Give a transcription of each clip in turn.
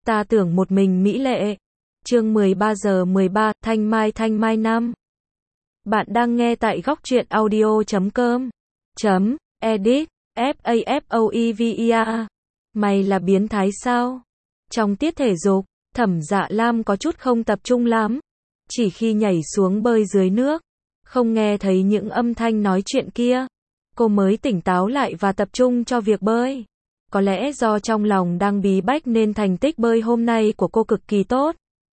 Ta tưởng một mình mỹ lệ. Chương 13:13, Thanh Mai năm. Bạn đang nghe tại góc truyện audio.com. Edit, FAFOEVER. Mày là biến thái sao? Trong tiết thể dục, Thẩm Dạ Lam có chút không tập trung lắm. Chỉ khi nhảy xuống bơi dưới nước, không nghe thấy những âm thanh nói chuyện kia, cô mới tỉnh táo lại và tập trung cho việc bơi. Có lẽ do trong lòng đang bí bách nên thành tích bơi hôm nay của cô cực kỳ tốt.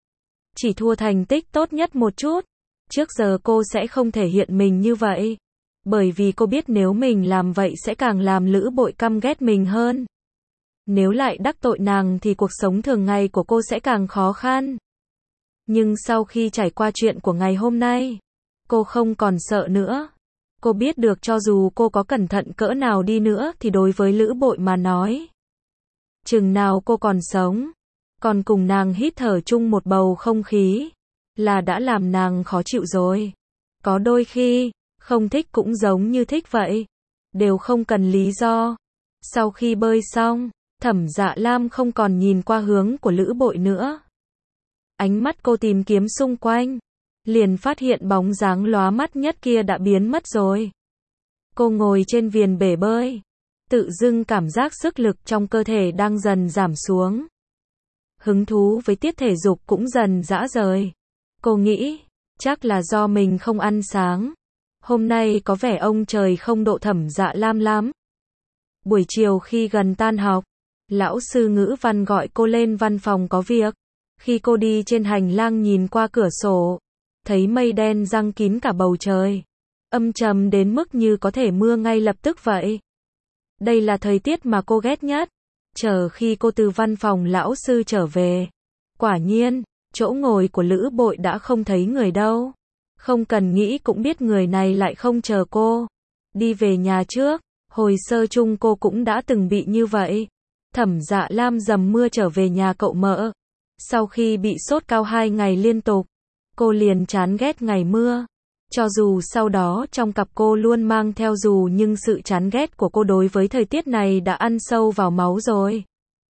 Chỉ thua thành tích tốt nhất một chút. Trước giờ cô sẽ không thể hiện mình như vậy. Bởi vì cô biết nếu mình làm vậy sẽ càng làm Lữ Bội căm ghét mình hơn. Nếu lại đắc tội nàng thì cuộc sống thường ngày của cô sẽ càng khó khăn. Nhưng sau khi trải qua chuyện của ngày hôm nay, cô không còn sợ nữa. Cô biết được cho dù cô có cẩn thận cỡ nào đi nữa thì đối với Lữ Bội mà nói, chừng nào cô còn sống, còn cùng nàng hít thở chung một bầu không khí, là đã làm nàng khó chịu rồi. Có đôi khi, không thích cũng giống như thích vậy, đều không cần lý do. Sau khi bơi xong, Thẩm Dạ Lam không còn nhìn qua hướng của Lữ Bội nữa. Ánh mắt cô tìm kiếm xung quanh, liền phát hiện bóng dáng lóa mắt nhất kia đã biến mất rồi. Cô ngồi trên viền bể bơi, tự dưng cảm giác sức lực trong cơ thể đang dần giảm xuống. Hứng thú với tiết thể dục cũng dần rã rời. Cô nghĩ, chắc là do mình không ăn sáng. Hôm nay có vẻ ông trời không độ Thẩm Dạ Lam lắm. Buổi chiều khi gần tan học, lão sư ngữ văn gọi cô lên văn phòng có việc. Khi cô đi trên hành lang nhìn qua cửa sổ, thấy mây đen giăng kín cả bầu trời, âm trầm đến mức như có thể mưa ngay lập tức vậy. Đây là thời tiết mà cô ghét nhất. Chờ khi cô từ văn phòng lão sư trở về, quả nhiên, chỗ ngồi của Lữ Bội đã không thấy người đâu. Không cần nghĩ cũng biết người này lại không chờ cô. Đi về nhà trước, hồi sơ chung cô cũng đã từng bị như vậy. Thẩm Dạ Lam dầm mưa trở về nhà cậu mợ. Sau khi bị sốt cao 2 ngày liên tục, cô liền chán ghét ngày mưa. Cho dù sau đó trong cặp cô luôn mang theo dù nhưng sự chán ghét của cô đối với thời tiết này đã ăn sâu vào máu rồi.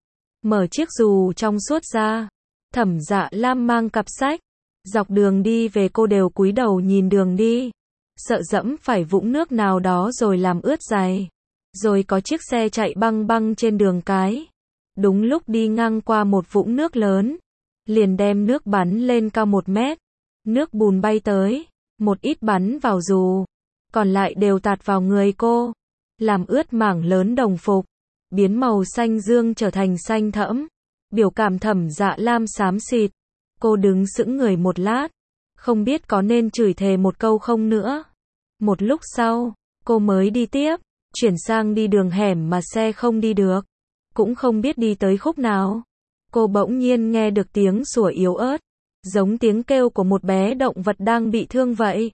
Mở chiếc dù trong suốt ra, Thẩm Dạ Lam mang cặp sách. Dọc đường đi về cô đều cúi đầu nhìn đường đi, sợ dẫm phải vũng nước nào đó rồi làm ướt giày. Rồi có chiếc xe chạy băng băng trên đường cái. Đúng lúc đi ngang qua một vũng nước lớn, liền đem nước bắn lên cao 1 mét. Nước bùn bay tới, một ít bắn vào dù, còn lại đều tạt vào người cô, làm ướt mảng lớn đồng phục, biến màu xanh dương trở thành xanh thẫm. Biểu cảm Thẩm Dạ Lam xám xịt. Cô đứng sững người một lát, không biết có nên chửi thề một câu không nữa. Một lúc sau, cô mới đi tiếp, chuyển sang đi đường hẻm mà xe không đi được. Cũng không biết đi tới khúc nào, cô bỗng nhiên nghe được tiếng sủa yếu ớt, giống tiếng kêu của một bé động vật đang bị thương vậy.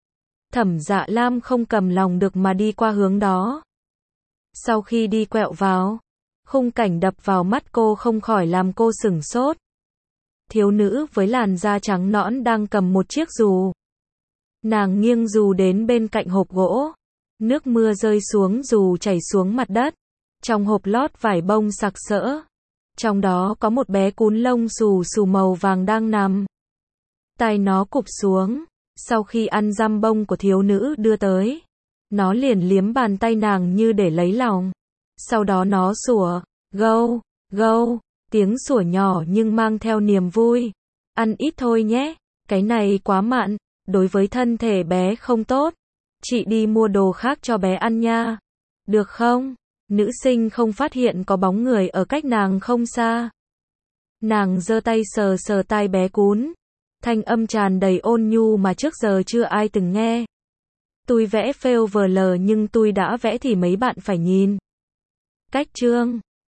Thẩm Dạ Lam không cầm lòng được mà đi qua hướng đó. Sau khi đi quẹo vào, khung cảnh đập vào mắt cô không khỏi làm cô sửng sốt. Thiếu nữ với làn da trắng nõn đang cầm một chiếc dù. Nàng nghiêng dù đến bên cạnh hộp gỗ. Nước mưa rơi xuống dù chảy xuống mặt đất. Trong hộp lót vải bông sặc sỡ. Trong đó có một bé cún lông xù xù màu vàng đang nằm. Tai nó cụp xuống. Sau khi ăn giam bông của thiếu nữ đưa tới, nó liền liếm bàn tay nàng như để lấy lòng. Sau đó nó sủa, gâu, gâu. Tiếng sủa nhỏ nhưng mang theo niềm vui. Ăn ít thôi nhé, cái này quá mặn, đối với thân thể bé không tốt. Chị đi mua đồ khác cho bé ăn nha. Được không? Nữ sinh không phát hiện có bóng người ở cách nàng không xa. Nàng giơ tay sờ sờ tai bé cún. Thanh âm tràn đầy ôn nhu mà trước giờ chưa ai từng nghe. Tôi vẽ fail vờ lờ nhưng tôi đã vẽ thì mấy bạn phải nhìn. Cách chương